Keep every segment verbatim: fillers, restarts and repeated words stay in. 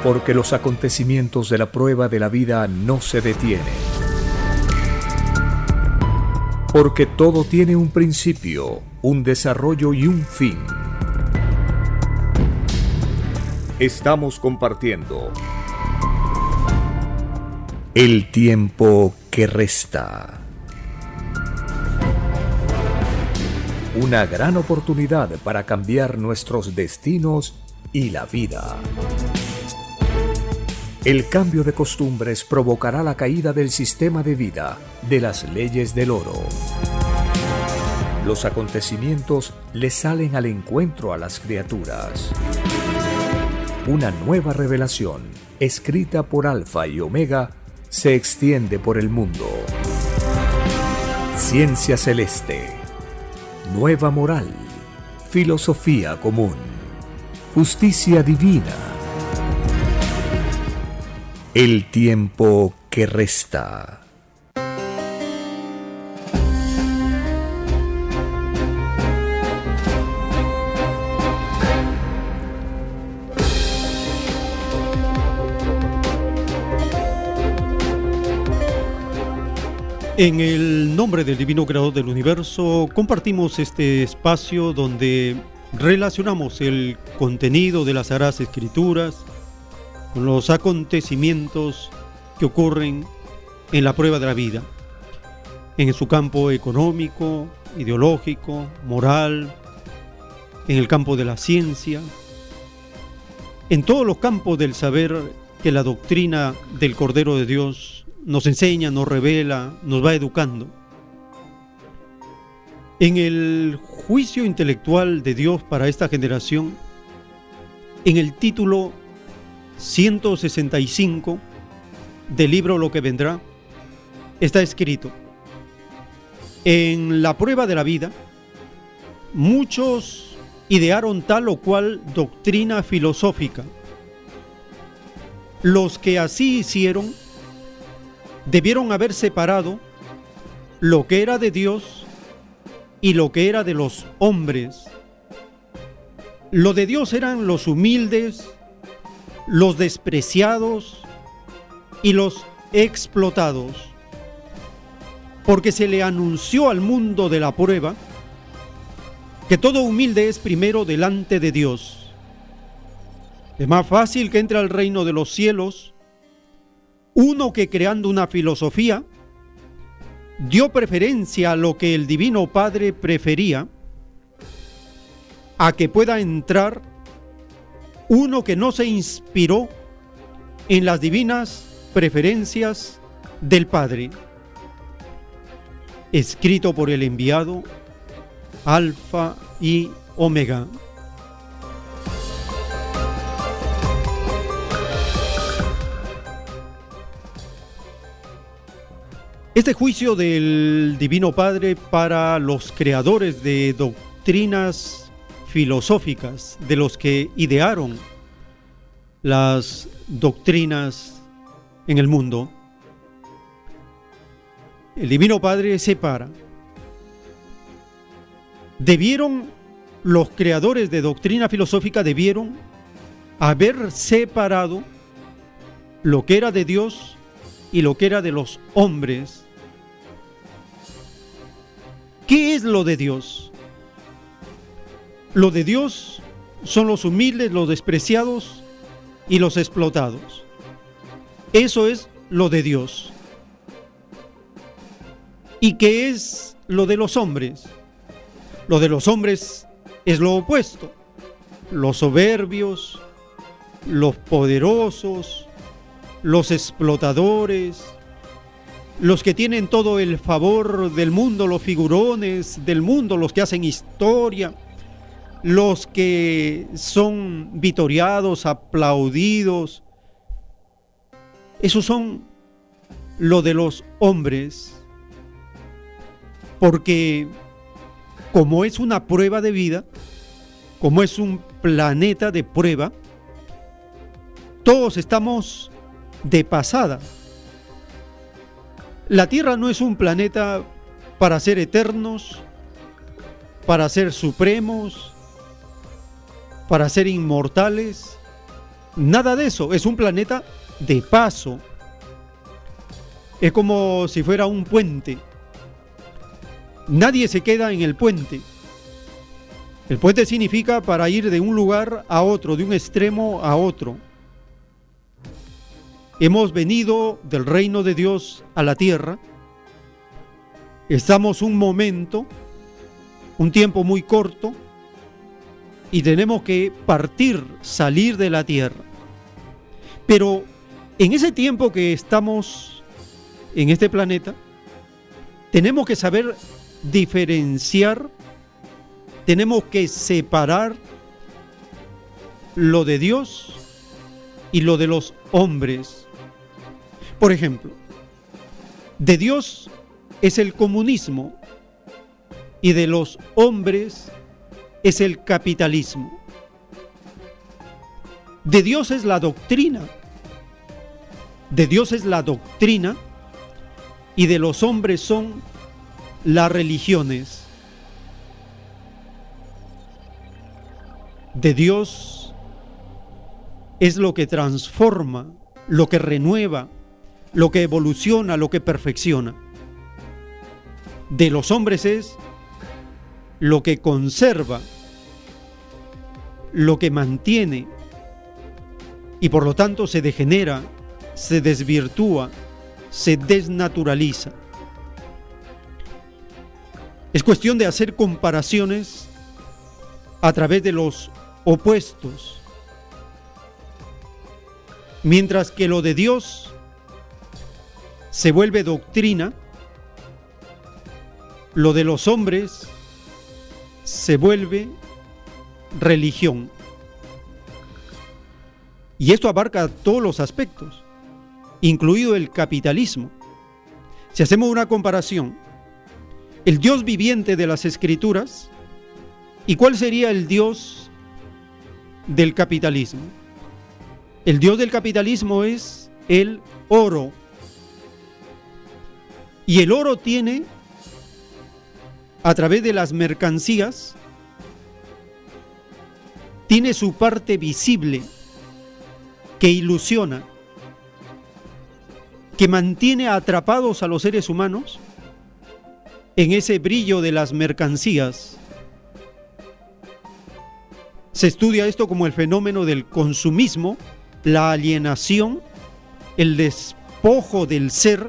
Porque los acontecimientos de la prueba de la vida no se detienen. Porque todo tiene un principio, un desarrollo y un fin. Estamos compartiendo el tiempo que resta. Una gran oportunidad para cambiar nuestros destinos y la vida. El cambio de costumbres provocará la caída del sistema de vida, de las leyes del oro. Los acontecimientos le salen al encuentro a las criaturas. Una nueva revelación, escrita por Alfa y Omega, se extiende por el mundo. Ciencia celeste, nueva moral, filosofía común, justicia divina. El tiempo que resta. En el nombre del Divino Creador del Universo, compartimos este espacio donde relacionamos el contenido de las Sagradas Escrituras con los acontecimientos que ocurren en la prueba de la vida, en su campo económico, ideológico, moral, en el campo de la ciencia, en todos los campos del saber que la doctrina del Cordero de Dios nos enseña, nos revela, nos va educando. En el juicio intelectual de Dios para esta generación, en el título ciento sesenta y cinco del libro Lo que vendrá, está escrito: en la prueba de la vida, muchos idearon tal o cual doctrina filosófica. Los que así hicieron debieron haber separado lo que era de Dios y lo que era de los hombres. Lo de Dios eran los humildes, los despreciados y los explotados, porque se le anunció al mundo de la prueba que todo humilde es primero delante de Dios. Es más fácil que entre al reino de los cielos uno que, creando una filosofía, dio preferencia a lo que el Divino Padre prefería, a que pueda entrar uno que no se inspiró en las divinas preferencias del Padre. Escrito por el enviado Alfa y Omega. Este juicio del Divino Padre para los creadores de doctrinas filosóficas, de los que idearon las doctrinas en el mundo, el Divino Padre separa. Debieron, los creadores de doctrina filosófica debieron haber separado lo que era de Dios y lo que era de los hombres. ¿Qué es lo de Dios? Lo de Dios son los humildes, los despreciados y los explotados. Eso es lo de Dios. ¿Y qué es lo de los hombres? Lo de los hombres es lo opuesto. Los soberbios, los poderosos, los explotadores, los que tienen todo el favor del mundo, los figurones del mundo, los que hacen historia, los que son vitoreados, aplaudidos. Esos son lo de los hombres, porque como es una prueba de vida, como es un planeta de prueba, todos estamos de pasada. La Tierra no es un planeta para ser eternos, para ser supremos, para ser inmortales. Nada de eso, es un planeta de paso. Es como si fuera un puente. Nadie se queda en el puente. El puente significa para ir de un lugar a otro, de un extremo a otro. Hemos venido del reino de Dios a la tierra. Estamos un momento, un tiempo muy corto, y tenemos que partir, salir de la tierra. Pero en ese tiempo que estamos en este planeta, tenemos que saber diferenciar, tenemos que separar lo de Dios y lo de los hombres. Por ejemplo, de Dios es el comunismo y de los hombres es el capitalismo. De Dios es la doctrina, de Dios es la doctrina y de los hombres son las religiones. De Dios es lo que transforma, lo que renueva, lo que evoluciona, lo que perfecciona. De los hombres es lo que conserva, lo que mantiene, y por lo tanto se degenera, se desvirtúa, se desnaturaliza. Es cuestión de hacer comparaciones a través de los opuestos. Mientras que lo de Dios se vuelve doctrina, lo de los hombres se vuelve religión. Y esto abarca todos los aspectos, incluido el capitalismo. Si hacemos una comparación, el Dios viviente de las Escrituras, ¿y cuál sería el Dios del capitalismo? El Dios del capitalismo es el oro. Y el oro tiene, a través de las mercancías, tiene su parte visible que ilusiona, que mantiene atrapados a los seres humanos en ese brillo de las mercancías. Se estudia esto como el fenómeno del consumismo, la alienación, el despojo del ser,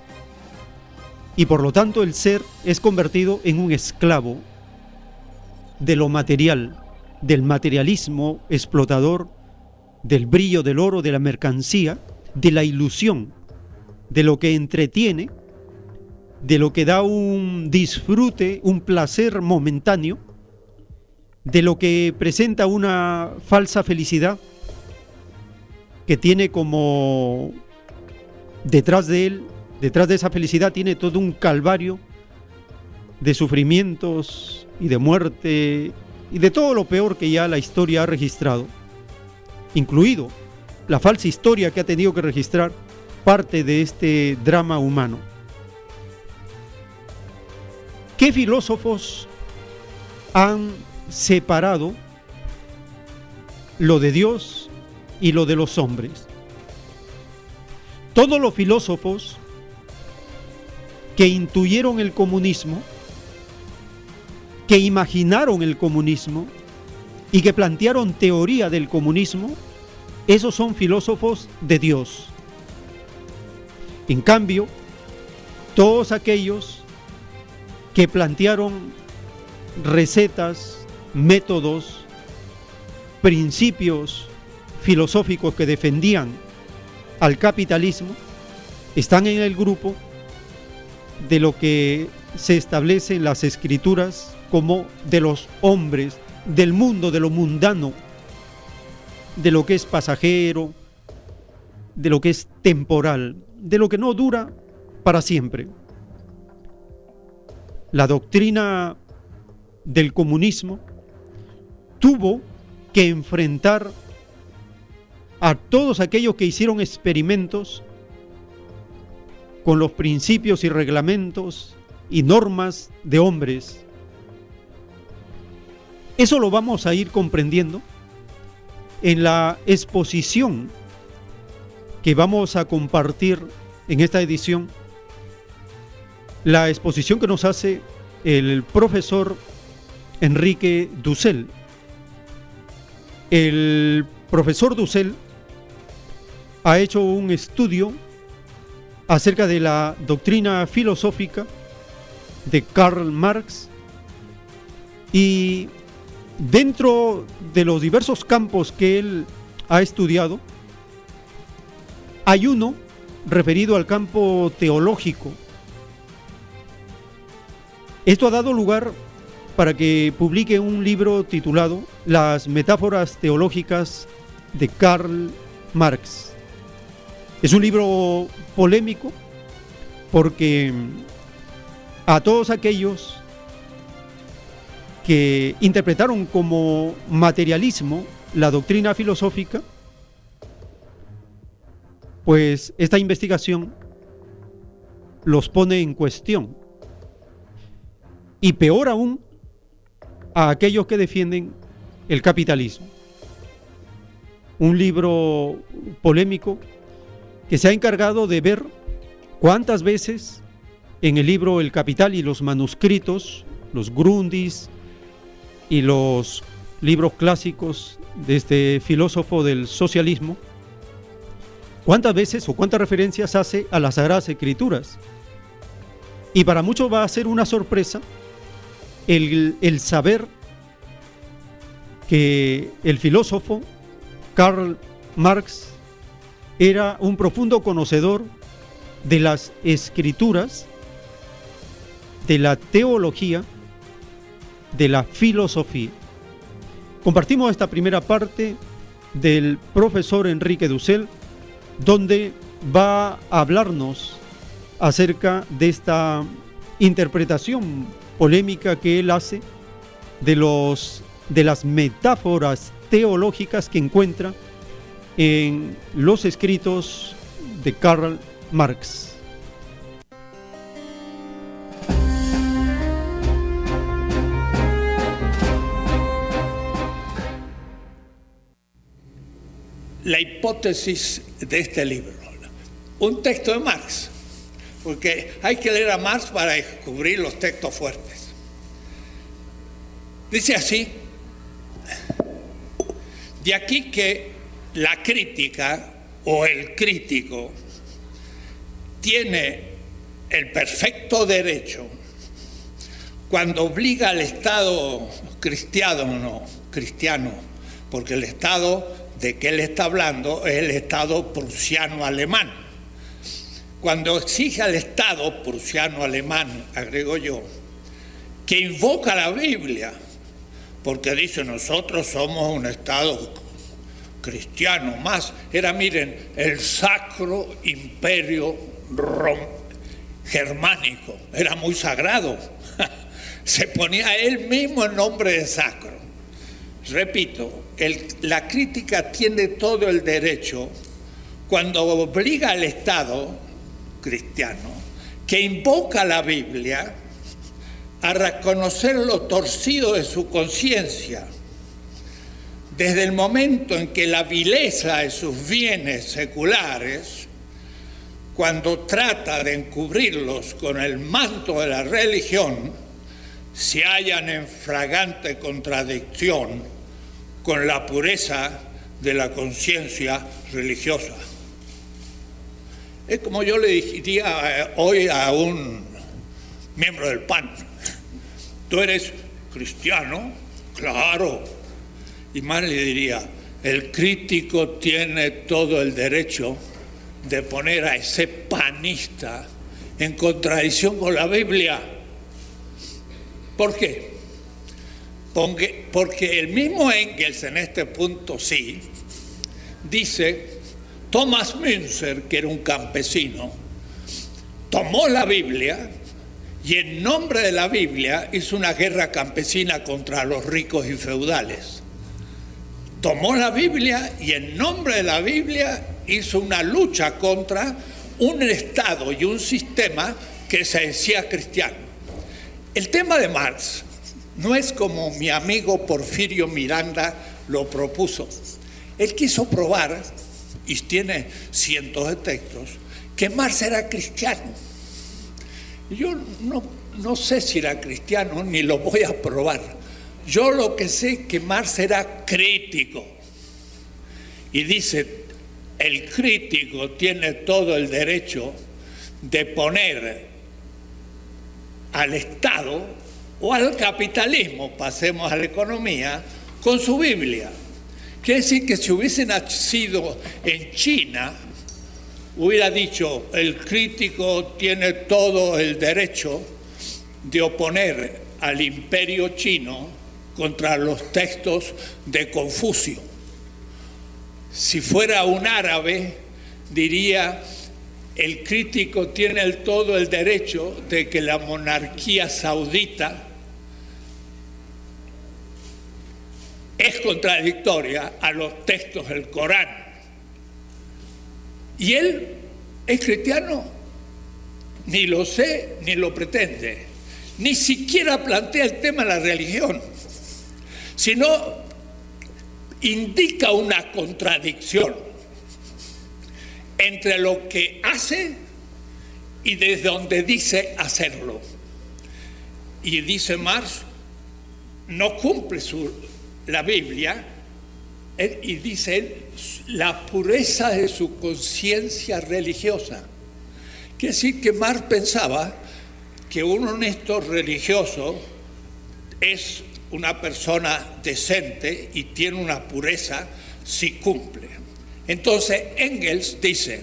y por lo tanto el ser es convertido en un esclavo de lo material, del materialismo explotador, del brillo del oro, de la mercancía, de la ilusión, de lo que entretiene, de lo que da un disfrute, un placer momentáneo, de lo que presenta una falsa felicidad que tiene como detrás de él, detrás de esa felicidad tiene todo un calvario de sufrimientos y de muerte y de todo lo peor que ya la historia ha registrado, incluido la falsa historia que ha tenido que registrar parte de este drama humano. ¿Qué filósofos han separado lo de Dios y lo de los hombres? Todos los filósofos que intuyeron el comunismo, que imaginaron el comunismo y que plantearon teoría del comunismo, esos son filósofos de Dios. En cambio, todos aquellos que plantearon recetas, métodos, principios filosóficos que defendían al capitalismo, están en el grupo de lo que se establece en las Escrituras como de los hombres, del mundo, de lo mundano, de lo que es pasajero, de lo que es temporal, de lo que no dura para siempre. La doctrina del comunismo tuvo que enfrentar a todos aquellos que hicieron experimentos con los principios y reglamentos y normas de hombres. Eso lo vamos a ir comprendiendo en la exposición que vamos a compartir en esta edición, la exposición que nos hace el profesor Enrique Dussel. El profesor Dussel ha hecho un estudio acerca de la doctrina filosófica de Karl Marx, y dentro de los diversos campos que él ha estudiado, hay uno referido al campo teológico. Esto ha dado lugar para que publique un libro titulado Las metáforas teológicas de Karl Marx. Es un libro polémico porque a todos aquellos que interpretaron como materialismo la doctrina filosófica, pues esta investigación los pone en cuestión. Y peor aún, a aquellos que defienden el capitalismo. Un libro polémico que se ha encargado de ver cuántas veces en el libro El Capital y los manuscritos, los Grundis y los libros clásicos de este filósofo del socialismo, cuántas veces o cuántas referencias hace a las Sagradas Escrituras. Y para muchos va a ser una sorpresa el, el saber que el filósofo Karl Marx era un profundo conocedor de las escrituras, de la teología, de la filosofía. Compartimos esta primera parte del profesor Enrique Dussel, donde va a hablarnos acerca de esta interpretación polémica que él hace de, los, de las metáforas teológicas que encuentra en los escritos de Karl Marx. La hipótesis de este libro, un texto de Marx, porque hay que leer a Marx para descubrir los textos fuertes. Dice así: de aquí que la crítica o el crítico tiene el perfecto derecho, cuando obliga al Estado cristiano, no, cristiano, porque el Estado de que él está hablando es el Estado prusiano-alemán. Cuando exige al Estado prusiano-alemán, agrego yo, que invoca la Biblia, porque dice nosotros somos un Estado cristiano, más era, miren, el Sacro Imperio Rom germánico, era muy sagrado, se ponía él mismo el nombre de sacro. Repito, el, la crítica tiene todo el derecho, cuando obliga al Estado cristiano, que invoca la Biblia, a reconocer lo torcido de su conciencia, desde el momento en que la vileza de sus bienes seculares, cuando trata de encubrirlos con el manto de la religión, se hallan en flagrante contradicción con la pureza de la conciencia religiosa. Es como yo le diría hoy a un miembro del P A N: ¿tú eres cristiano? Claro. Y más le diría: el crítico tiene todo el derecho de poner a ese panista en contradicción con la Biblia. ¿Por qué? Porque, porque el mismo Engels, en este punto sí, dice, Thomas Münzer, que era un campesino, tomó la Biblia y en nombre de la Biblia hizo una guerra campesina contra los ricos y feudales. Tomó la Biblia y en nombre de la Biblia hizo una lucha contra un Estado y un sistema que se decía cristiano. El tema de Marx no es como mi amigo Porfirio Miranda lo propuso. Él quiso probar, y tiene cientos de textos, que Marx era cristiano. Yo no, no sé si era cristiano, ni lo voy a probar. Yo lo que sé es que Marx era crítico. Y dice, el crítico tiene todo el derecho de poner al Estado o al capitalismo, pasemos a la economía, con su Biblia. Quiere decir que si hubiese nacido en China, hubiera dicho, el crítico tiene todo el derecho de oponer al imperio chino contra los textos de Confucio. Si fuera un árabe, diría, el crítico tiene el todo el derecho de que la monarquía saudita es contradictoria a los textos del Corán. Y él es cristiano, ni lo sé, ni lo pretende, ni siquiera plantea el tema de la religión, sino indica una contradicción entre lo que hace y desde donde dice hacerlo. Y dice Marx, no cumple su, la Biblia, y dice él, la pureza de su conciencia religiosa. Quiere decir que Marx pensaba que un honesto religioso es una persona decente y tiene una pureza si cumple. Entonces Engels dice,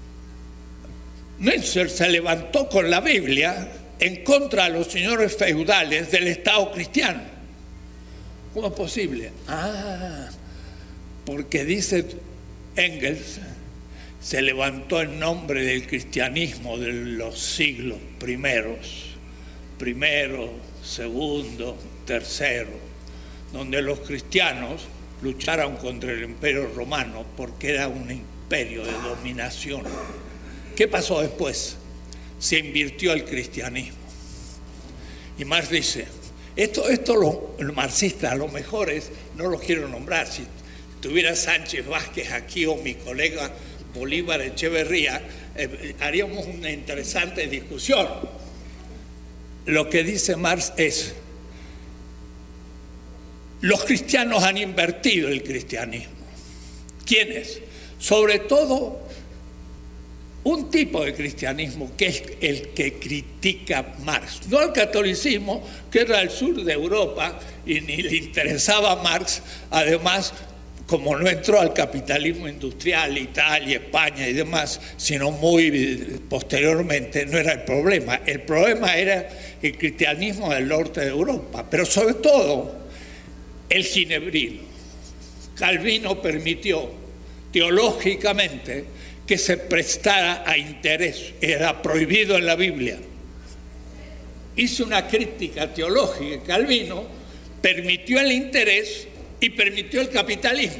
Münzer se levantó con la Biblia en contra de los señores feudales del Estado cristiano. ¿Cómo es posible? Ah, porque dice Engels, se levantó en nombre del cristianismo de los siglos primeros, primero, segundo, tercero, donde los cristianos lucharon contra el imperio romano porque era un imperio de dominación. ¿Qué pasó después? Se invirtió el cristianismo. Y Marx dice, esto, esto los, los marxistas, a lo mejor es, no los quiero nombrar, si tuviera Sánchez Vázquez aquí o mi colega Bolívar Echeverría, eh, haríamos una interesante discusión. Lo que dice Marx es, los cristianos han invertido el cristianismo. ¿Quiénes? Sobre todo un tipo de cristianismo que es el que critica Marx, no el catolicismo, que era el sur de Europa y ni le interesaba a Marx. Además, como no entró al capitalismo industrial, Italia, España y demás, sino muy posteriormente, no era el problema. El problema era el cristianismo del norte de Europa, pero sobre todo el ginebrino. Calvino permitió teológicamente que se prestara a interés, era prohibido en la Biblia. Hizo una crítica teológica, Calvino permitió el interés y permitió el capitalismo.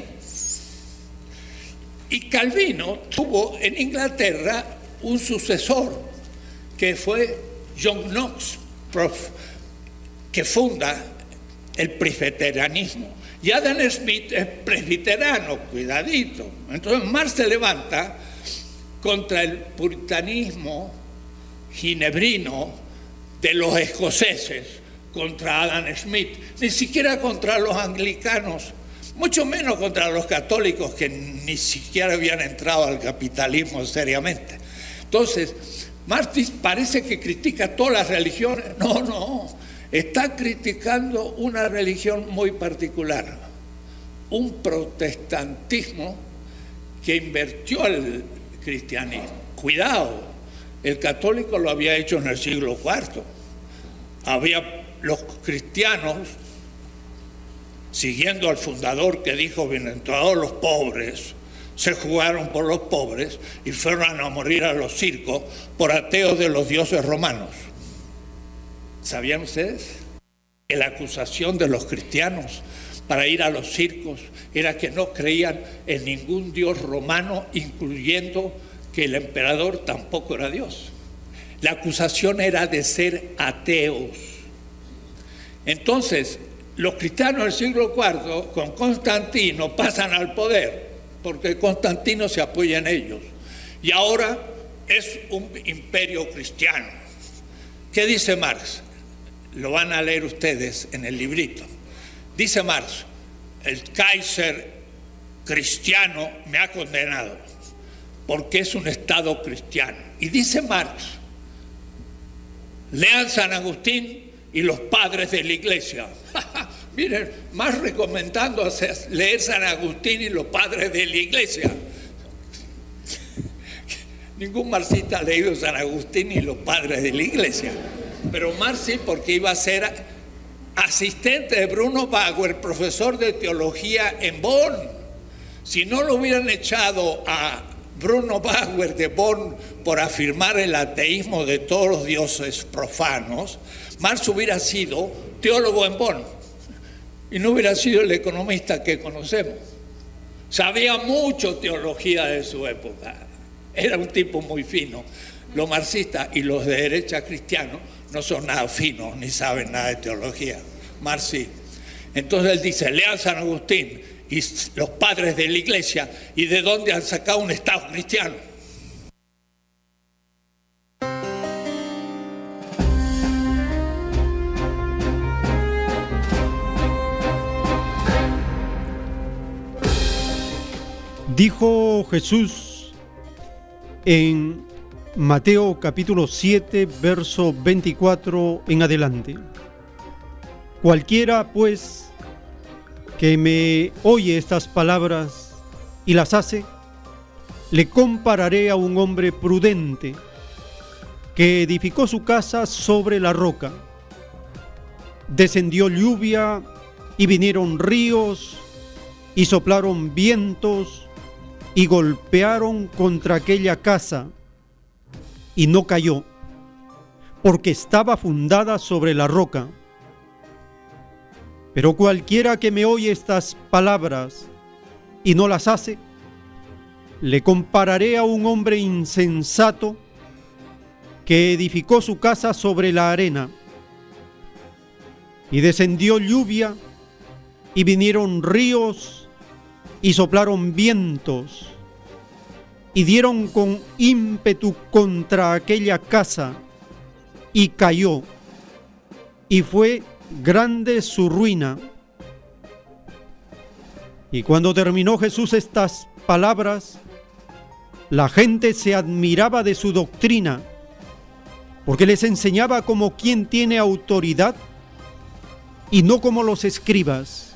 Y Calvino tuvo en Inglaterra un sucesor, que fue John Knox, prof, que funda el presbiterianismo. Y Adam Smith es presbiterano, cuidadito. Entonces Marx se levanta contra el puritanismo ginebrino de los escoceses, contra Adam Smith, ni siquiera contra los anglicanos, mucho menos contra los católicos que ni siquiera habían entrado al capitalismo seriamente. Entonces, Marx parece que critica todas las religiones. No, no, está criticando una religión muy particular, un protestantismo que invirtió el cristianismo. Cuidado, el católico lo había hecho en el siglo cuarto. Había los cristianos, siguiendo al fundador que dijo, bienaventurados los pobres, se jugaron por los pobres y fueron a morir a los circos por ateos de los dioses romanos. ¿Sabían ustedes que la acusación de los cristianos para ir a los circos era que no creían en ningún dios romano, incluyendo que el emperador tampoco era Dios? La acusación era de ser ateos. Entonces, los cristianos del siglo cuarto, con Constantino, pasan al poder, porque Constantino se apoya en ellos. Y ahora es un imperio cristiano. ¿Qué dice Marx? Lo van a leer ustedes en el librito. Dice Marx, el Kaiser cristiano me ha condenado, porque es un Estado cristiano. Y dice Marx, lean San Agustín y los padres de la Iglesia. Miren, más recomendando hacer, leer San Agustín y los padres de la Iglesia. Ningún marxista ha leído San Agustín y los padres de la Iglesia. Pero Marx sí, porque iba a ser asistente de Bruno Bauer, profesor de teología en Bonn. Si no lo hubieran echado a Bruno Bauer de Bonn por afirmar el ateísmo de todos los dioses profanos, Marx hubiera sido teólogo en Bonn y no hubiera sido el economista que conocemos. Sabía mucho teología de su época, era un tipo muy fino. Los marxistas y los de derecha cristianos no son nada finos ni saben nada de teología. Marx sí. Entonces él dice, lean San Agustín y los padres de la Iglesia, y de dónde han sacado un Estado cristiano. Dijo Jesús en Mateo capítulo siete, verso veinticuatro en adelante: cualquiera pues que me oye estas palabras y las hace, le compararé a un hombre prudente que edificó su casa sobre la roca. Descendió lluvia y vinieron ríos y soplaron vientos y golpearon contra aquella casa, y no cayó, porque estaba fundada sobre la roca. Pero cualquiera que me oye estas palabras y no las hace, le compararé a un hombre insensato que edificó su casa sobre la arena. Y descendió lluvia y vinieron ríos y soplaron vientos y dieron con ímpetu contra aquella casa, y cayó, y fue grande su ruina. Y cuando terminó Jesús estas palabras, la gente se admiraba de su doctrina, porque les enseñaba como quien tiene autoridad y no como los escribas.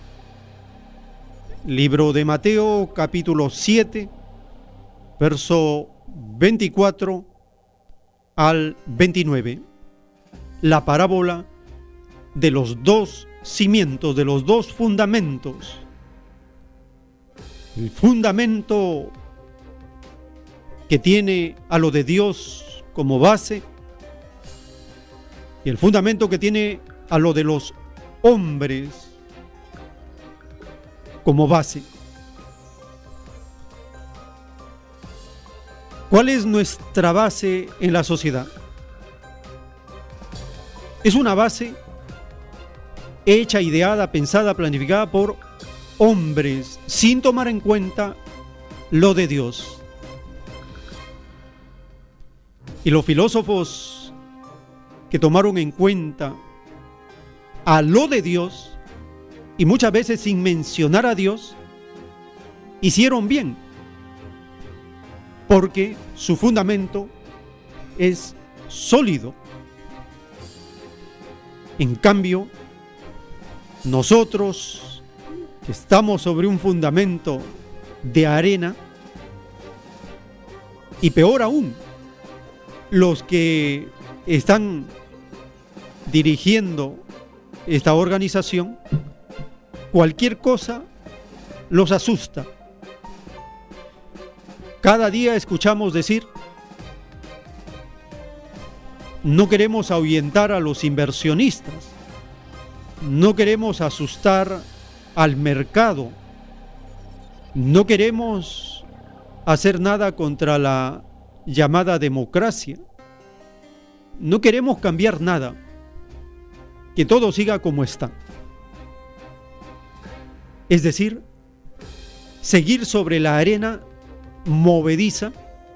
Libro de Mateo, capítulo siete, verso veinticuatro al veintinueve. La parábola de los dos cimientos, de los dos fundamentos. El fundamento que tiene a lo de Dios como base, y el fundamento que tiene a lo de los hombres como base. ¿Cuál es nuestra base en la sociedad? Es una base hecha, ideada, pensada, planificada por hombres, sin tomar en cuenta lo de Dios. Y los filósofos que tomaron en cuenta a lo de Dios, y muchas veces sin mencionar a Dios, hicieron bien, porque su fundamento es sólido. En cambio, nosotros que estamos sobre un fundamento de arena, y peor aún, los que están dirigiendo esta organización, cualquier cosa los asusta. Cada día escuchamos decir, no queremos ahuyentar a los inversionistas, no queremos asustar al mercado, no queremos hacer nada contra la llamada democracia, no queremos cambiar nada, que todo siga como está. es decir, seguir sobre la arena movediza,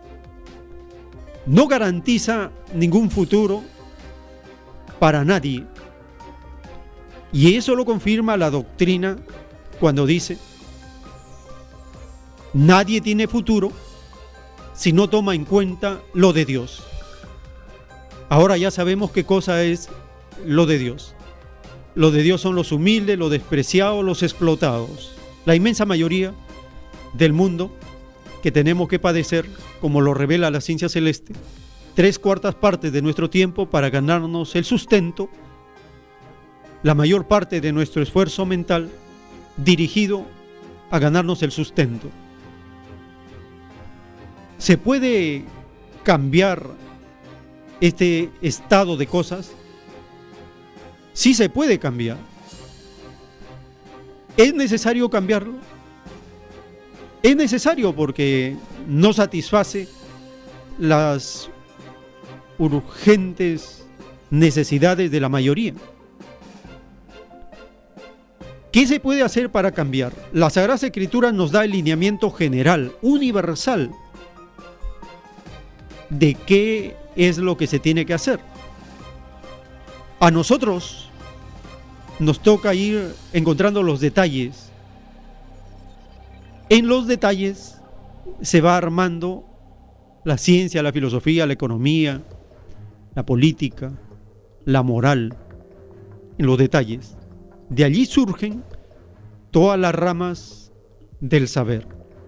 no garantiza ningún futuro para nadie. Y eso lo confirma la doctrina cuando dice: nadie tiene futuro si no toma en cuenta lo de Dios. Ahora ya sabemos qué cosa es lo de Dios. Lo de Dios son los humildes, los despreciados, los explotados. La inmensa mayoría del mundo que tenemos que padecer, como lo revela la ciencia celeste, tres cuartas partes de nuestro tiempo para ganarnos el sustento, la mayor parte de nuestro esfuerzo mental dirigido a ganarnos el sustento. ¿Se puede cambiar este estado de cosas? Sí se puede cambiar. ¿Es necesario cambiarlo? Es necesario porque no satisface las urgentes necesidades de la mayoría. ¿Qué se puede hacer para cambiar? La Sagrada Escritura nos da el lineamiento general, universal, de qué es lo que se tiene que hacer. A nosotros nos toca ir encontrando los detalles. En los detalles se va armando la ciencia, la filosofía, la economía, la política, la moral. En los detalles. De allí surgen todas las ramas del saber.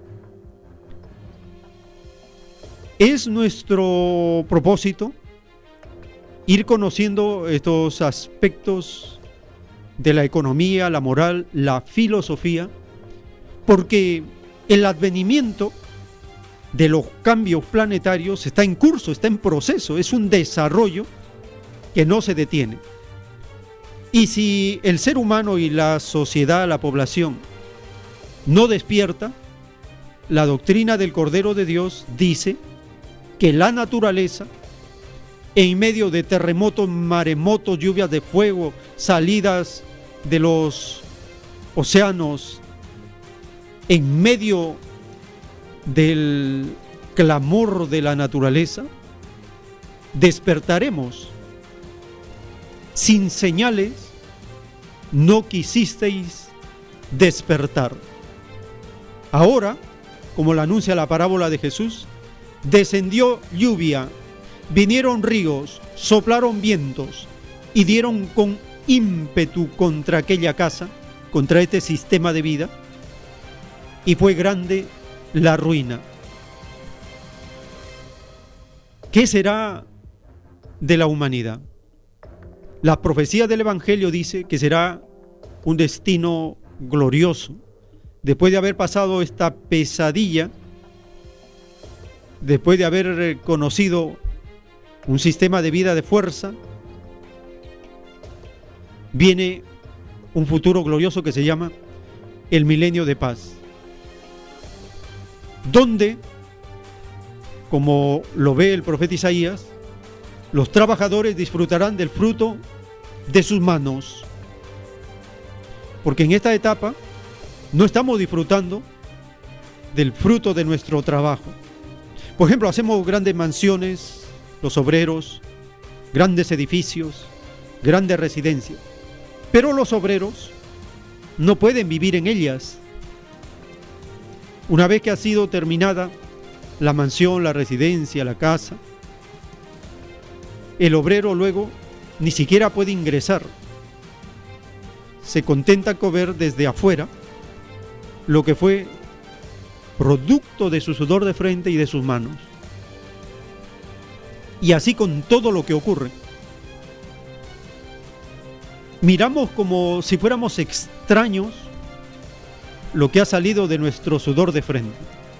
Es nuestro propósito ir conociendo estos aspectos de la economía, la moral, la filosofía, porque el advenimiento de los cambios planetarios está en curso, está en proceso, es un desarrollo que no se detiene. Y si el ser humano y la sociedad, la población, no despierta, la doctrina del Cordero de Dios dice que la naturaleza, en medio de terremotos, maremotos, lluvias de fuego, salidas de los océanos, en medio del clamor de la naturaleza, despertaremos. Sin señales no quisisteis despertar. Ahora, como lo anuncia la parábola de Jesús, descendió lluvia, vinieron ríos, soplaron vientos y dieron con ímpetu contra aquella casa, contra este sistema de vida, y fue grande la ruina. ¿Qué será de la humanidad? La profecía del Evangelio dice que será un destino glorioso. Después de haber pasado esta pesadilla, después de haber conocido un sistema de vida de fuerza, viene un futuro glorioso que se llama el milenio de paz, donde, como lo ve el profeta Isaías, los trabajadores disfrutarán del fruto de sus manos. Porque en esta etapa no estamos disfrutando del fruto de nuestro trabajo. Por ejemplo, hacemos grandes mansiones, los obreros, grandes edificios, grandes residencias. Pero los obreros no pueden vivir en ellas. Una vez que ha sido terminada la mansión, la residencia, la casa, el obrero luego ni siquiera puede ingresar. Se contenta con ver desde afuera lo que fue producto de su sudor de frente y de sus manos. Y así con todo lo que ocurre. Miramos como si fuéramos extraños lo que ha salido de nuestro sudor de frente.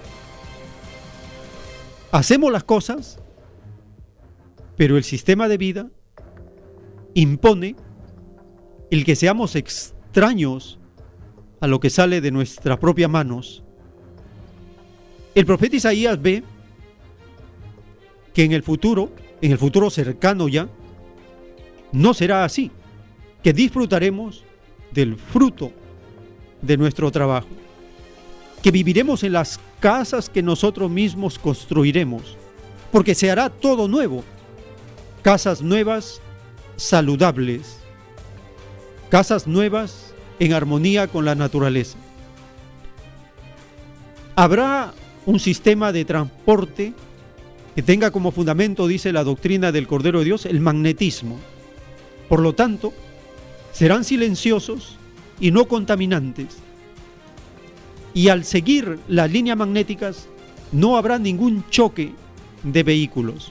Hacemos las cosas, pero el sistema de vida impone el que seamos extraños a lo que sale de nuestras propias manos. El profeta Isaías ve que en el futuro, en el futuro cercano ya, no será así, que disfrutaremos del fruto de nuestro trabajo, que viviremos en las casas que nosotros mismos construiremos, porque se hará todo nuevo, casas nuevas, saludables, casas nuevas en armonía con la naturaleza. Habrá un sistema de transporte que tenga como fundamento, dice la doctrina del Cordero de Dios, el magnetismo. Por lo tanto, serán silenciosos y no contaminantes. Y al seguir las líneas magnéticas, no habrá ningún choque de vehículos.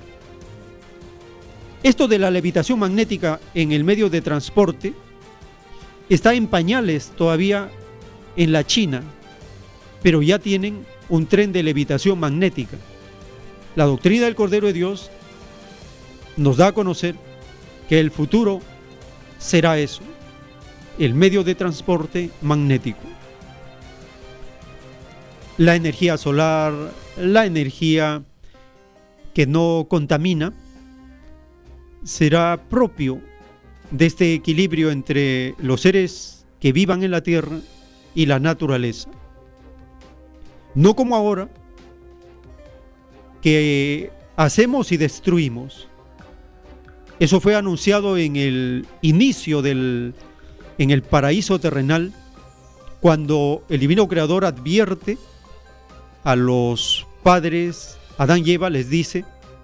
Esto de la levitación magnética en el medio de transporte está en pañales todavía en la China, pero ya tienen un tren de levitación magnética. La doctrina del Cordero de Dios nos da a conocer que el futuro será eso, el medio de transporte magnético. La energía solar, la energía que no contamina, será propio de este equilibrio entre los seres que vivan en la tierra y la naturaleza. No como ahora, que hacemos y destruimos. Eso fue anunciado en el inicio del, en el paraíso terrenal, cuando el divino creador advierte a los padres, Adán y Eva, les dice: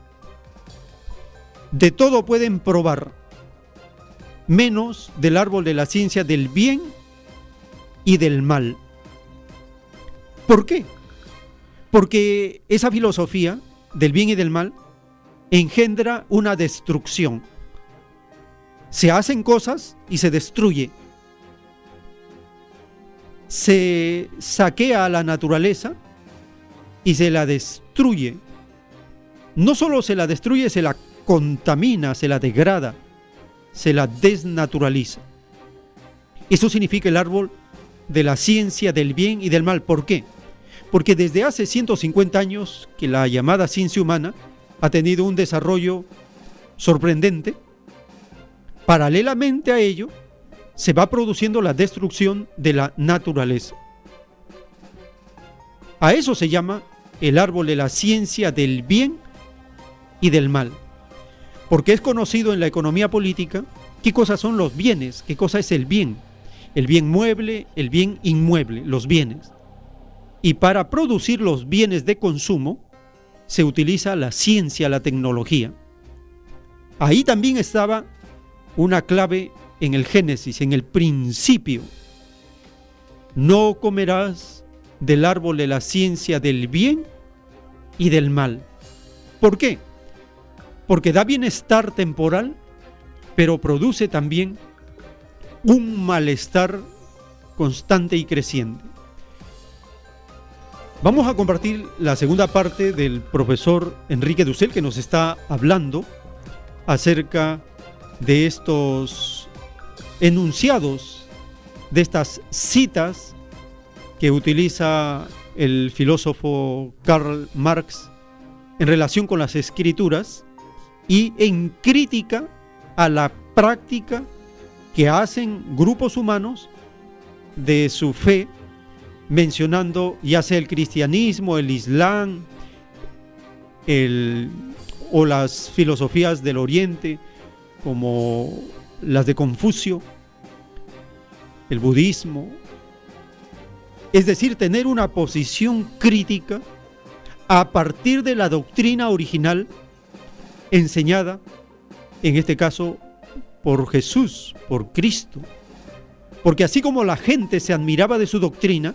de todo pueden probar, menos del árbol de la ciencia del bien y del mal. ¿Por qué? Porque esa filosofía del bien y del mal engendra una destrucción. Se hacen cosas y se destruye. Se saquea a la naturaleza y se la destruye. No solo se la destruye, se la contamina, se la degrada, se la desnaturaliza. Eso significa el árbol de la ciencia del bien y del mal. ¿Por qué? Porque desde hace ciento cincuenta años que la llamada ciencia humana ha tenido un desarrollo sorprendente, paralelamente a ello se va produciendo la destrucción de la naturaleza. A eso se llama el árbol de la ciencia del bien y del mal, porque es conocido en la economía política qué cosas son los bienes, qué cosa es el bien, el bien mueble, el bien inmueble, los bienes. Y para producir los bienes de consumo se utiliza la ciencia, la tecnología. Ahí también estaba una clave en el Génesis, en el principio. No comerás del árbol de la ciencia del bien y del mal. ¿Por qué? Porque da bienestar temporal, pero produce también un malestar constante y creciente. Vamos a compartir la segunda parte del profesor Enrique Dussel, que nos está hablando acerca de estos enunciados, de estas citas que utiliza el filósofo Karl Marx en relación con las escrituras y en crítica a la práctica que hacen grupos humanos de su fe, mencionando ya sea el cristianismo, el islam, el, o las filosofías del oriente, como las de Confucio, el budismo. Es decir, tener una posición crítica a partir de la doctrina original enseñada, en este caso, por Jesús, por Cristo. Porque así como la gente se admiraba de su doctrina,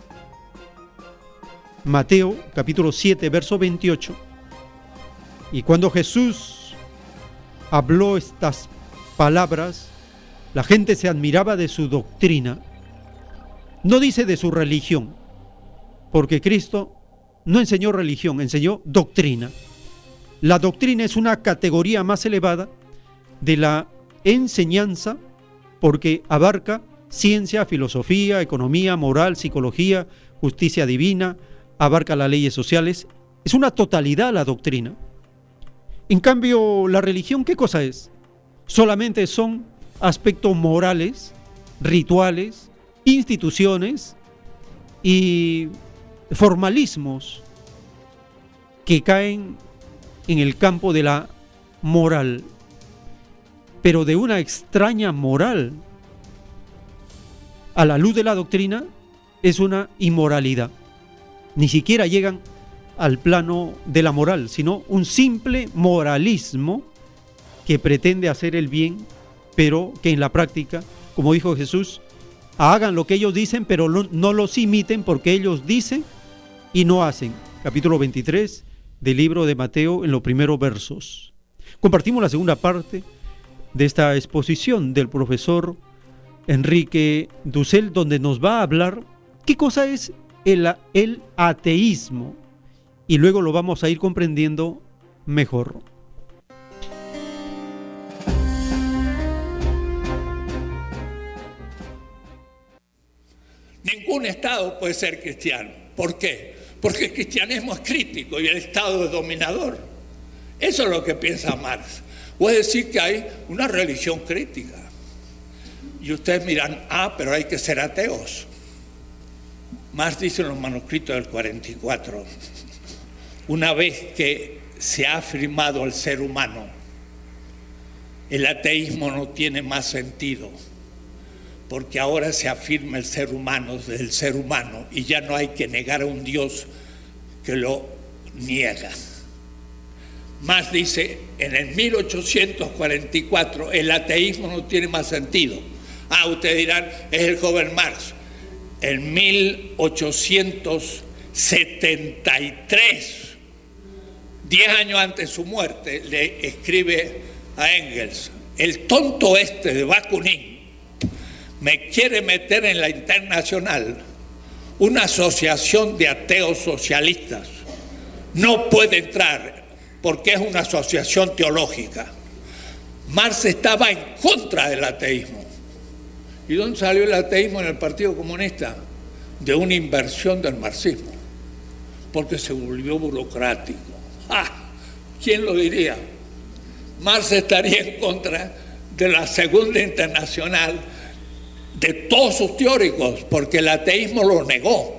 Mateo capítulo siete, verso veintiocho, y cuando Jesús habló estas palabras, la gente se admiraba de su doctrina. No dice de su religión, porque Cristo no enseñó religión, enseñó doctrina. La doctrina es una categoría más elevada de la enseñanza, porque abarca ciencia, filosofía, economía, moral, psicología, justicia divina, abarca las leyes sociales. Es una totalidad la doctrina. En cambio, la religión, ¿qué cosa es? Solamente son aspectos morales, rituales, instituciones y formalismos que caen en el campo de la moral, pero de una extraña moral. A la luz de la doctrina es una inmoralidad. Ni siquiera llegan al plano de la moral, sino un simple moralismo que pretende hacer el bien, pero que en la práctica, como dijo Jesús, hagan lo que ellos dicen, pero no los imiten, porque ellos dicen y no hacen. Capítulo veintitrés del libro de Mateo, en los primeros versos. Compartimos la segunda parte de esta exposición del profesor Enrique Dussel, donde nos va a hablar qué cosa es el, el ateísmo, y luego lo vamos a ir comprendiendo mejor. Ningún Estado puede ser cristiano. ¿Por qué? Porque el cristianismo es crítico y el Estado es dominador. Eso es lo que piensa Marx. O es decir, que hay una religión crítica. Y ustedes miran, ah, pero hay que ser ateos. Marx dice en los manuscritos del cuarenta y cuatro, una vez que se ha afirmado al ser humano, el ateísmo no tiene más sentido, porque ahora se afirma el ser humano del ser humano y ya no hay que negar a un Dios que lo niega. Marx dice, en el mil ochocientos cuarenta y cuatro, el ateísmo no tiene más sentido. Ah, ustedes dirán, es el joven Marx. En mil ochocientos setenta y tres, diez años antes de su muerte, le escribe a Engels, el tonto este de Bakunin me quiere meter en la Internacional, una asociación de ateos socialistas. No puede entrar porque es una asociación teológica. Marx estaba en contra del ateísmo. ¿Y dónde salió el ateísmo en el Partido Comunista? De una inversión del marxismo, porque se volvió burocrático. ¡Ah! ¿Quién lo diría? Marx estaría en contra de la Segunda Internacional, de todos sus teóricos, porque el ateísmo lo negó.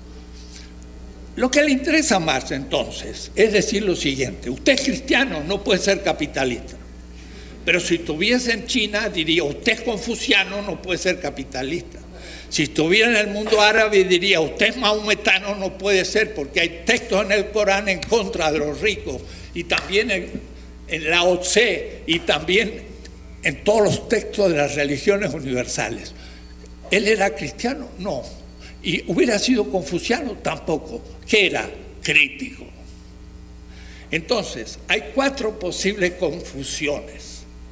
Lo que le interesa a Marx entonces es decir lo siguiente: usted es cristiano, no puede ser capitalista. Pero si estuviese en China, diría, usted es confuciano, no puede ser capitalista. Si estuviera en el mundo árabe, diría, usted es maometano, no puede ser, porque hay textos en el Corán en contra de los ricos, y también en, en Lao Tse, y también en todos los textos de las religiones universales. ¿Él era cristiano? No. ¿Y hubiera sido confuciano? Tampoco. ¿Qué era? Crítico. Entonces, hay cuatro posibles confusiones.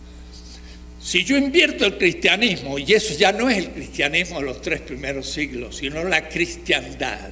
Si yo invierto el cristianismo, y eso ya no es el cristianismo de los tres primeros siglos, sino la cristiandad,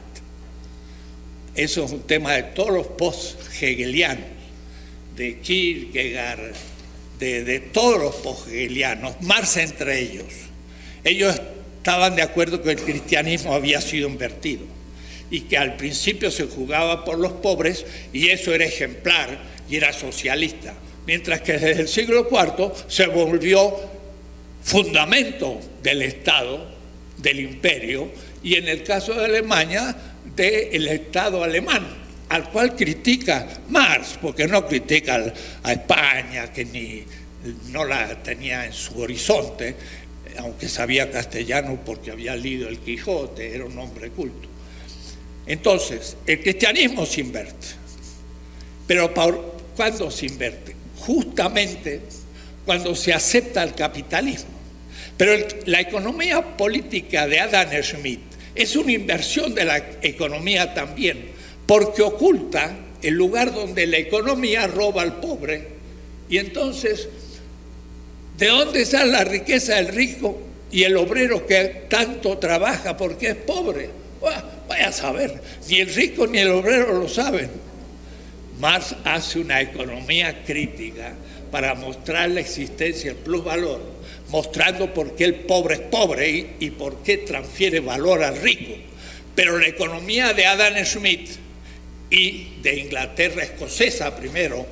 eso es un tema de todos los post-hegelianos, de Kierkegaard, de, de todos los post-hegelianos, Marx entre ellos. Ellos estaban de acuerdo que el cristianismo había sido invertido y que al principio se jugaba por los pobres y eso era ejemplar y era socialista. Mientras que desde el siglo cuarto se volvió fundamento del Estado, del imperio, y en el caso de Alemania, del Estado alemán, al cual critica Marx, porque no critica a España, que ni no la tenía en su horizonte, aunque sabía castellano porque había leído el Quijote, era un hombre culto. Entonces, el cristianismo se invierte. Pero ¿cuándo se invierte? Justamente cuando se acepta el capitalismo. Pero el, la economía política de Adam Smith es una inversión de la economía también, porque oculta el lugar donde la economía roba al pobre. Y entonces, ¿de dónde sale la riqueza del rico y el obrero que tanto trabaja porque es pobre? Bueno, vaya a saber, ni el rico ni el obrero lo saben. Marx hace una economía crítica para mostrar la existencia del plusvalor, mostrando por qué el pobre es pobre y, y por qué transfiere valor al rico. Pero la economía de Adam Smith y de Inglaterra escocesa primero,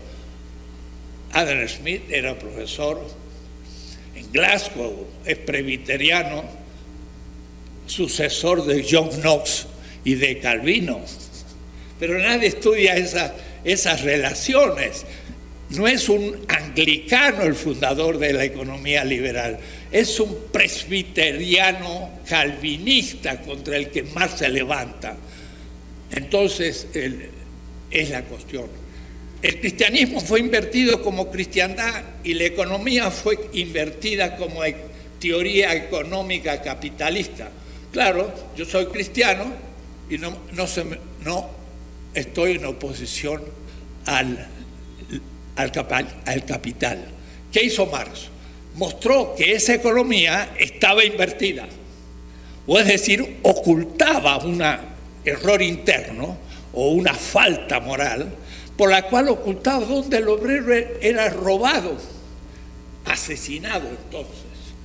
Adam Smith era profesor en Glasgow, es presbiteriano, sucesor de John Knox y de Calvino. Pero nadie estudia esa, esas relaciones. No es un anglicano el fundador de la economía liberal, es un presbiteriano calvinista contra el que más se levanta. Entonces, el, es la cuestión. El cristianismo fue invertido como cristiandad y la economía fue invertida como e- teoría económica capitalista. Claro, yo soy cristiano y no, no, se me, no estoy en oposición al, al, al capital. ¿Qué hizo Marx? Mostró que esa economía estaba invertida, o es decir, ocultaba un error interno o una falta moral por la cual ocultaba donde el obrero era robado, asesinado entonces.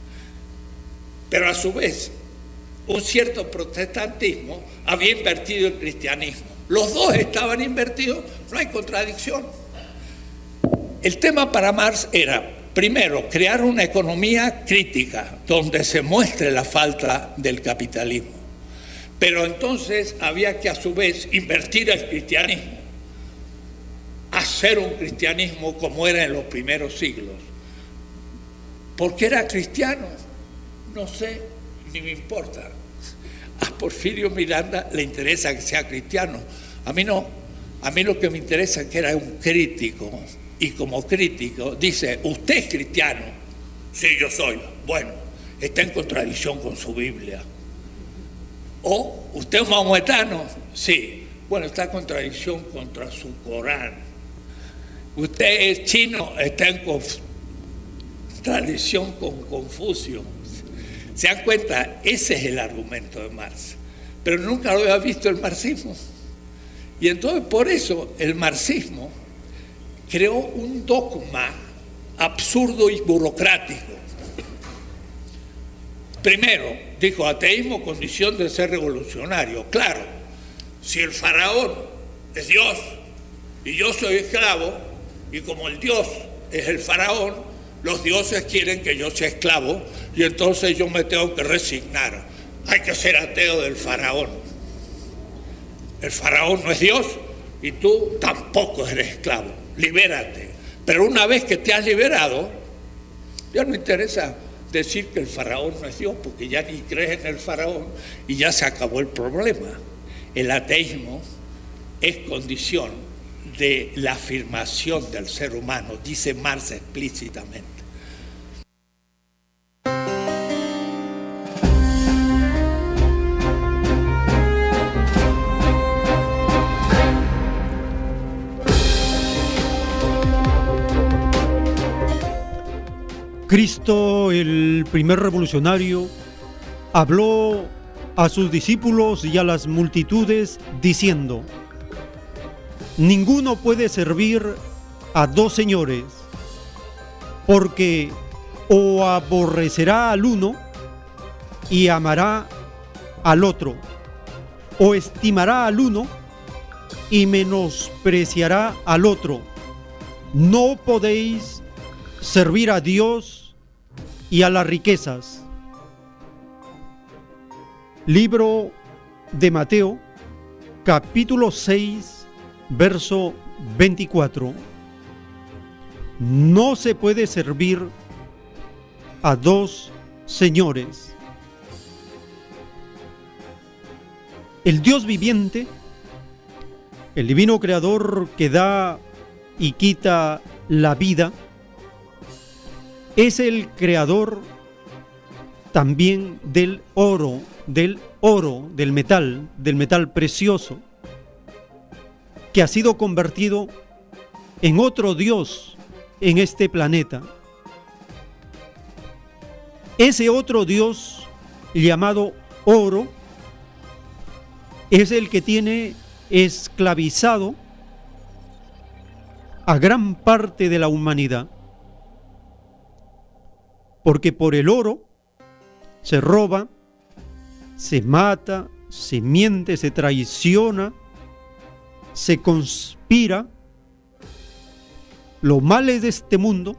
Pero a su vez, un cierto protestantismo había invertido el cristianismo. Los dos estaban invertidos, no hay contradicción. El tema para Marx era, primero, crear una economía crítica donde se muestre la falta del capitalismo. Pero entonces había que a su vez invertir el cristianismo, hacer un cristianismo como era en los primeros siglos. ¿Por qué era cristiano? No sé, ni me importa. A Porfirio Miranda le interesa que sea cristiano. A mí no. A mí lo que me interesa es que era un crítico. Y como crítico dice, ¿usted es cristiano? Sí, yo soy. Bueno, está en contradicción con su Biblia. ¿O usted es maometano? Sí. Bueno, está en contradicción contra su Corán. ¿Usted es chino? Está en contradicción con Confucio. ¿Se dan cuenta? Ese es el argumento de Marx. Pero nunca lo había visto el marxismo. Y entonces por eso el marxismo creó un dogma absurdo y burocrático. Primero, dijo, ateísmo, condición de ser revolucionario. Claro, si el faraón es Dios y yo soy esclavo, y como el Dios es el faraón, los dioses quieren que yo sea esclavo y entonces yo me tengo que resignar. Hay que ser ateo del faraón. El faraón no es Dios y tú tampoco eres esclavo. Libérate. Pero una vez que te has liberado, ya no interesa decir que el faraón no es Dios, porque ya ni crees en el faraón y ya se acabó el problema. El ateísmo es condición de la afirmación del ser humano, dice Marx explícitamente. Cristo, el primer revolucionario, habló a sus discípulos y a las multitudes diciendo: ninguno puede servir a dos señores, porque o aborrecerá al uno y amará al otro, o estimará al uno y menospreciará al otro. No podéis servir a Dios y a las riquezas. Libro de Mateo, capítulo seis, verso veinticuatro. No se puede servir a dos señores. El Dios viviente, el divino creador que da y quita la vida, es el creador también del oro, del oro, del metal, del metal precioso, que ha sido convertido en otro Dios en este planeta. Ese otro Dios llamado oro es el que tiene esclavizado a gran parte de la humanidad, porque por el oro se roba, se mata, se miente, se traiciona, se conspira. Los males de este mundo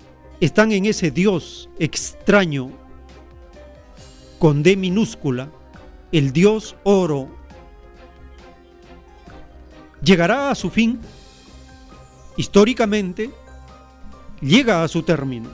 están en ese Dios extraño, con D minúscula, el dios oro llegará a su fin, históricamente llega a su término.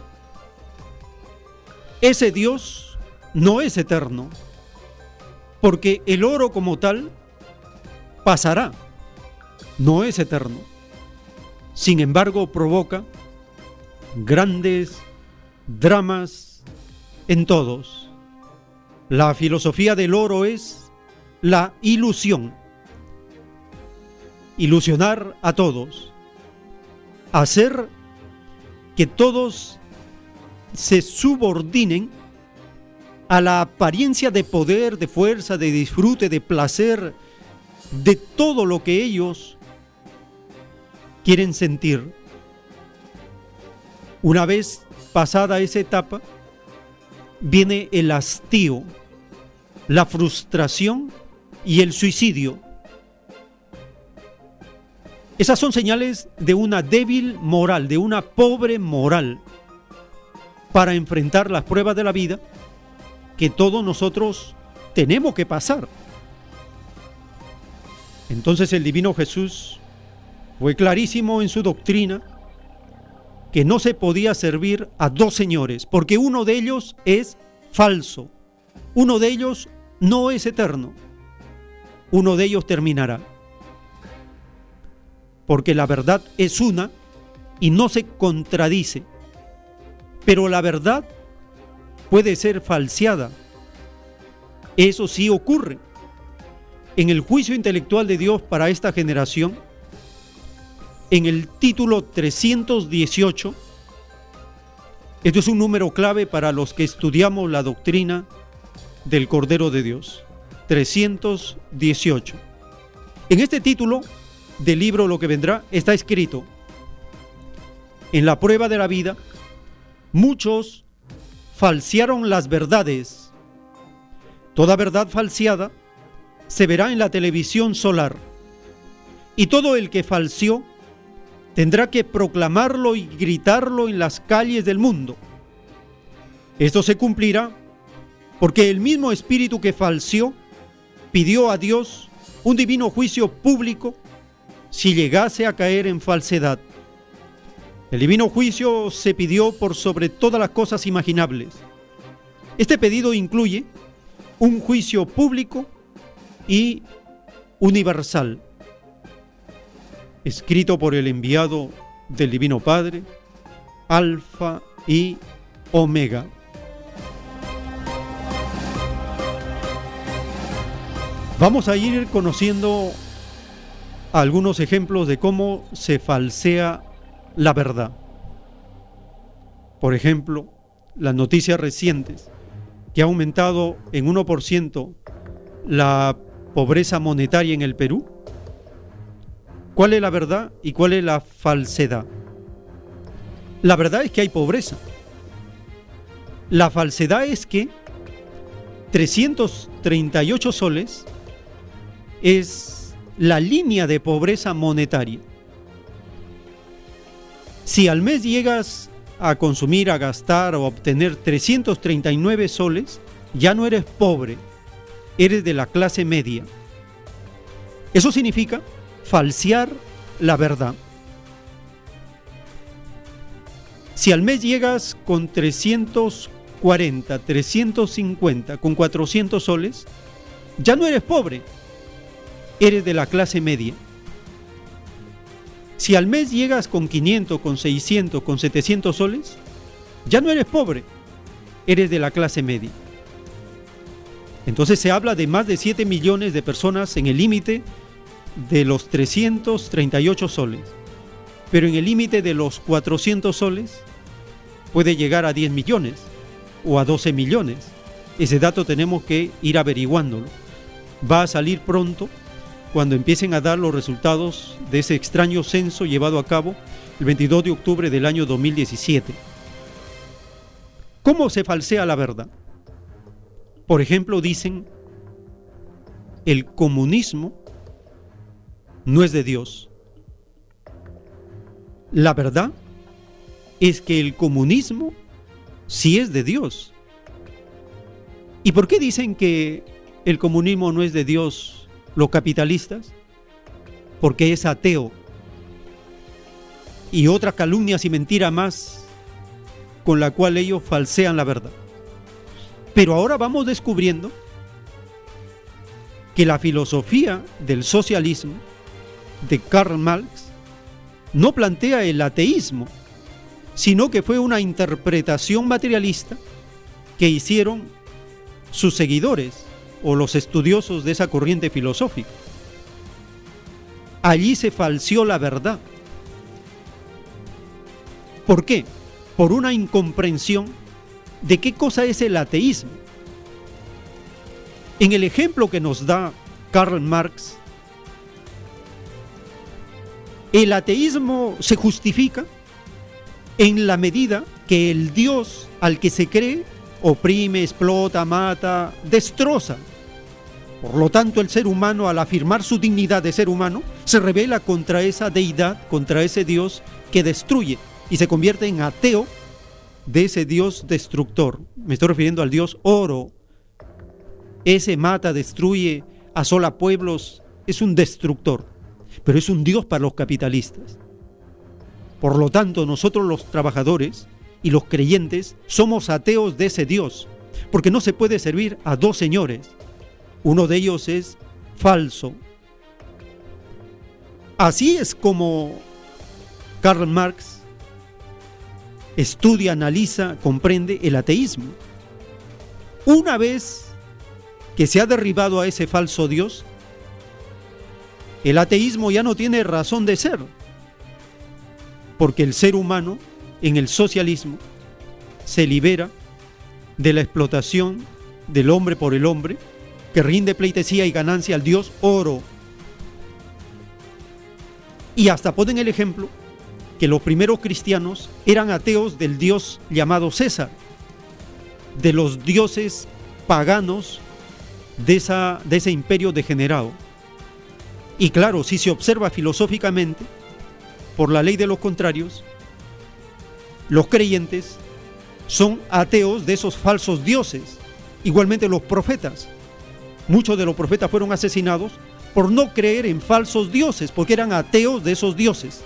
Ese Dios no es eterno, porque el oro como tal pasará, no es eterno. Sin embargo, provoca grandes dramas en todos. La filosofía del oro es la ilusión. Ilusionar a todos. Hacer que todos se subordinen a la apariencia de poder, de fuerza, de disfrute, de placer, de todo lo que ellos quieren sentir. Una vez pasada esa etapa, viene el hastío, la frustración y el suicidio. Esas son señales de una débil moral, de una pobre moral, para enfrentar las pruebas de la vida que todos nosotros tenemos que pasar. Entonces el divino Jesús fue clarísimo en su doctrina que no se podía servir a dos señores, porque uno de ellos es falso, uno de ellos no es eterno, uno de ellos terminará. Porque la verdad es una y no se contradice, pero la verdad puede ser falseada. Eso sí ocurre. En el juicio intelectual de Dios para esta generación, en el título trescientos dieciocho, esto es un número clave para los que estudiamos la doctrina del Cordero de Dios, trescientos dieciocho. En este título del libro Lo que vendrá está escrito: en la prueba de la vida, muchos falsearon las verdades. Toda verdad falseada se verá en la televisión solar, y todo el que falseó tendrá que proclamarlo y gritarlo en las calles del mundo. Esto se cumplirá porque el mismo espíritu que falseó pidió a Dios un divino juicio público si llegase a caer en falsedad. El divino juicio se pidió por sobre todas las cosas imaginables. Este pedido incluye un juicio público y universal, escrito por el enviado del Divino Padre, Alfa y Omega. Vamos a ir conociendo algunos ejemplos de cómo se falsea la verdad. Por ejemplo, las noticias recientes, que ha aumentado en uno por ciento la pobreza monetaria en el Perú. ¿Cuál es la verdad y cuál es la falsedad? La verdad es que hay pobreza. La falsedad es que trescientos treinta y ocho soles es la línea de pobreza monetaria. Si al mes llegas a consumir, a gastar o a obtener trescientos treinta y nueve soles, ya no eres pobre, eres de la clase media. Eso significa falsear la verdad. Si al mes llegas con trescientos cuarenta, trescientos cincuenta, con cuatrocientos soles, ya no eres pobre, eres de la clase media. Si al mes llegas con quinientos, con seiscientos, con setecientos soles, ya no eres pobre, eres de la clase media. Entonces se habla de más de siete millones de personas en el límite de los trescientos treinta y ocho soles, pero en el límite de los cuatrocientos soles puede llegar a diez millones o a doce millones. Ese dato tenemos que ir averiguándolo. Va a salir pronto cuando empiecen a dar los resultados de ese extraño censo llevado a cabo el veintidós de octubre del año dos mil diecisiete. ¿Cómo se falsea la verdad? Por ejemplo, dicen: el comunismo no es de Dios. La verdad es que el comunismo sí es de Dios. ¿Y por qué dicen que el comunismo no es de Dios, los capitalistas, porque es ateo. Y otras calumnias y mentiras más con la cual ellos falsean la verdad. Pero ahora vamos descubriendo que la filosofía del socialismo de Karl Marx no plantea el ateísmo, sino que fue una interpretación materialista que hicieron sus seguidores o los estudiosos de esa corriente filosófica. Allí se falseó la verdad. ¿Por qué? Por una incomprensión de qué cosa es el ateísmo. En el ejemplo que nos da Karl Marx, el ateísmo se justifica en la medida que el Dios al que se cree oprime, explota, mata, destroza. Por lo tanto, el ser humano, al afirmar su dignidad de ser humano, se rebela contra esa deidad, contra ese Dios que destruye y se convierte en ateo de ese Dios destructor. Me estoy refiriendo al Dios oro. Ese mata, destruye, asola pueblos, es un destructor, pero es un Dios para los capitalistas. Por lo tanto, nosotros los trabajadores y los creyentes somos ateos de ese Dios, porque no se puede servir a dos señores. Uno de ellos es falso. Así es como Karl Marx estudia, analiza, comprende el ateísmo. Una vez que se ha derribado a ese falso Dios, el ateísmo ya no tiene razón de ser, porque el ser humano en el socialismo se libera de la explotación del hombre por el hombre, que rinde pleitesía y ganancia al Dios oro. Y hasta ponen el ejemplo que los primeros cristianos eran ateos del Dios llamado César, de los dioses paganos de, esa, de ese imperio degenerado. Y claro, si se observa filosóficamente, por la ley de los contrarios, los creyentes son ateos de esos falsos dioses. Igualmente los profetas. Muchos de los profetas fueron asesinados por no creer en falsos dioses, porque eran ateos de esos dioses.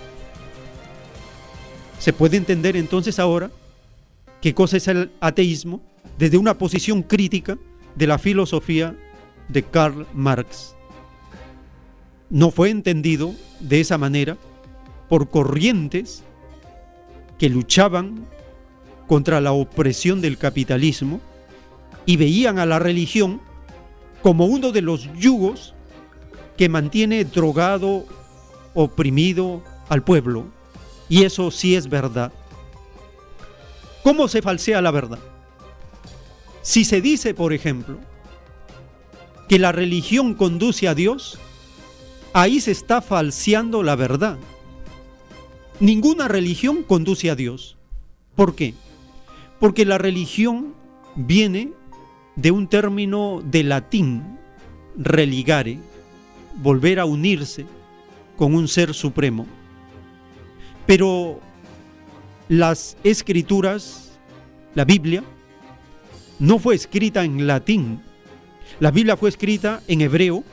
Se puede entender entonces ahora qué cosa es el ateísmo desde una posición crítica de la filosofía de Karl Marx. No fue entendido de esa manera por corrientes que luchaban contra la opresión del capitalismo y veían a la religión como uno de los yugos que mantiene drogado, oprimido al pueblo. Y eso sí es verdad. ¿Cómo se falsea la verdad? Si se dice, por ejemplo, que la religión conduce a Dios, ahí se está falseando la verdad. Ninguna religión conduce a Dios. ¿Por qué? Porque la religión viene de un término de latín, religare, volver a unirse con un ser supremo. Pero las escrituras, la Biblia, no fue escrita en latín. La Biblia fue escrita en hebreo,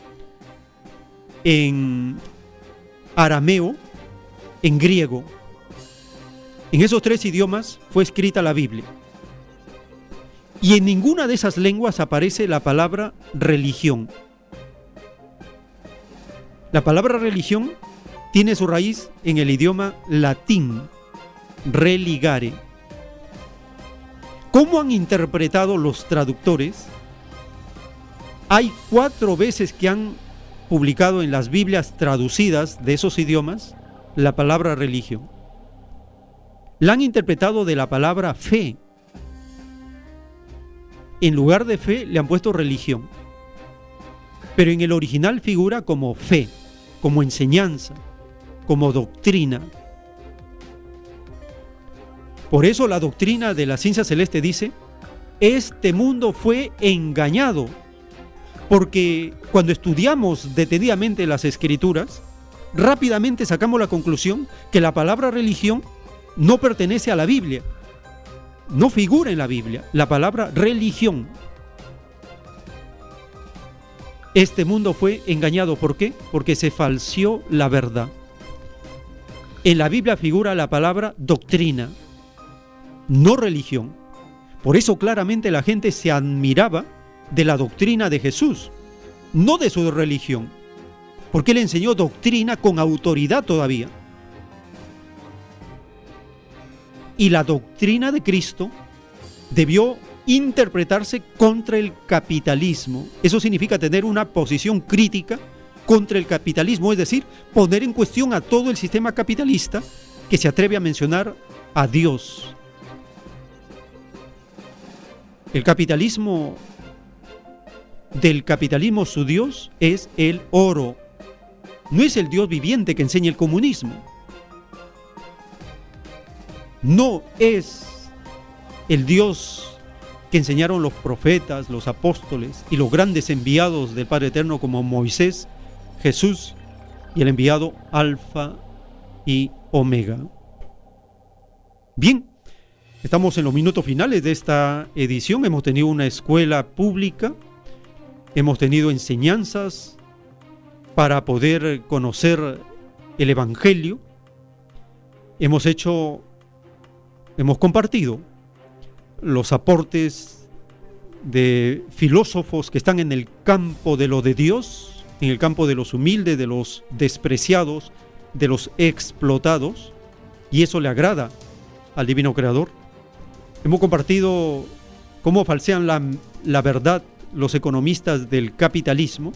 en arameo, en griego. En esos tres idiomas fue escrita la Biblia. Y en ninguna de esas lenguas aparece la palabra religión. La palabra religión tiene su raíz en el idioma latín, religare. ¿Cómo han interpretado los traductores? Hay cuatro veces que han publicado en las Biblias traducidas de esos idiomas la palabra religión. La han interpretado de la palabra fe. En lugar de fe le han puesto religión. Pero en el original figura como fe, como enseñanza, como doctrina. Por eso la doctrina de la ciencia celeste dice: este mundo fue engañado. Porque cuando estudiamos detenidamente las escrituras, rápidamente sacamos la conclusión que la palabra religión no pertenece a la Biblia. No figura en la Biblia la palabra religión. Este mundo fue engañado. ¿Por qué? Porque se falseó la verdad. En la Biblia figura la palabra doctrina, no religión. Por eso claramente la gente se admiraba de la doctrina de Jesús, no de su religión, porque él enseñó doctrina con autoridad todavía. Y la doctrina de Cristo debió interpretarse contra el capitalismo. Eso significa tener una posición crítica contra el capitalismo, es decir, poner en cuestión a todo el sistema capitalista que se atreve a mencionar a Dios. El capitalismo, del capitalismo su Dios es el oro. No es el Dios viviente que enseña el comunismo. No es el Dios que enseñaron los profetas, los apóstoles y los grandes enviados del Padre Eterno como Moisés, Jesús y el enviado Alfa y Omega. Bien, estamos en los minutos finales de esta edición. Hemos tenido una escuela pública, hemos tenido enseñanzas para poder conocer el Evangelio, hemos hecho, hemos compartido los aportes de filósofos que están en el campo de lo de Dios, en el campo de los humildes, de los despreciados, de los explotados, y eso le agrada al Divino Creador. Hemos compartido cómo falsean la, la verdad los economistas del capitalismo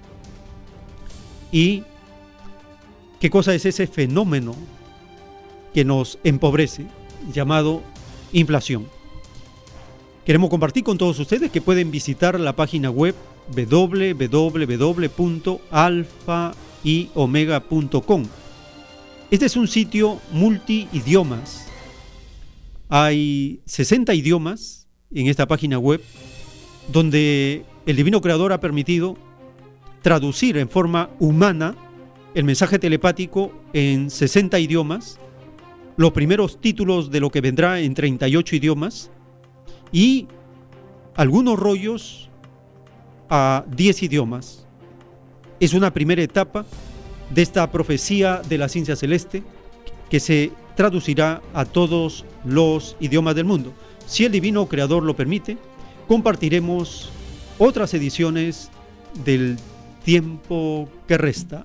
y qué cosa es ese fenómeno que nos empobrece, llamado inflación. Queremos compartir con todos ustedes que pueden visitar la página web doble u doble u doble u punto alfa y omega punto com. Este es un sitio multi-idiomas. Hay sesenta idiomas en esta página web donde el Divino Creador ha permitido traducir en forma humana el mensaje telepático en sesenta idiomas, los primeros títulos de lo que vendrá en treinta y ocho idiomas y algunos rollos a diez idiomas. Es una primera etapa de esta profecía de la ciencia celeste que se traducirá a todos los idiomas del mundo. Si el Divino Creador lo permite, compartiremos otras ediciones del tiempo que resta.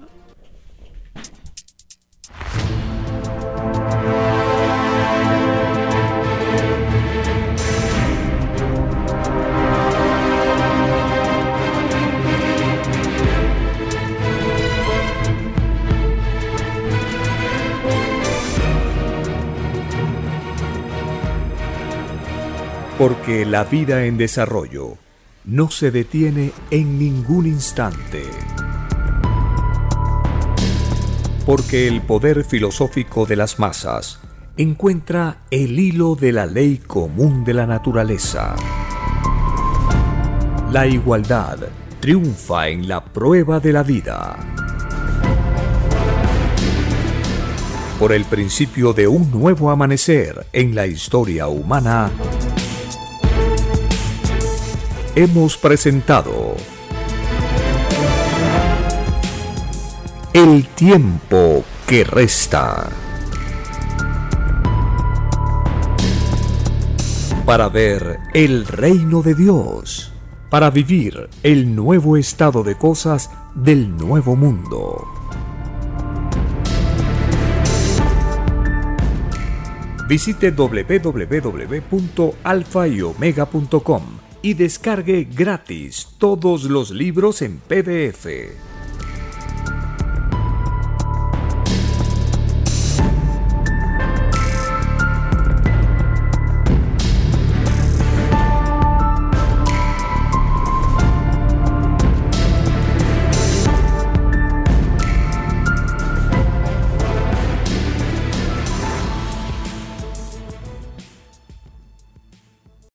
Porque la vida en desarrollo no se detiene en ningún instante. Porque el poder filosófico de las masas encuentra el hilo de la ley común de la naturaleza. La igualdad triunfa en la prueba de la vida. Por el principio de un nuevo amanecer en la historia humana, hemos presentado El tiempo que resta. Para ver el reino de Dios, para vivir el nuevo estado de cosas del nuevo mundo. Visite doble u doble u doble u punto alfa y omega punto com y descargue gratis todos los libros en P D F.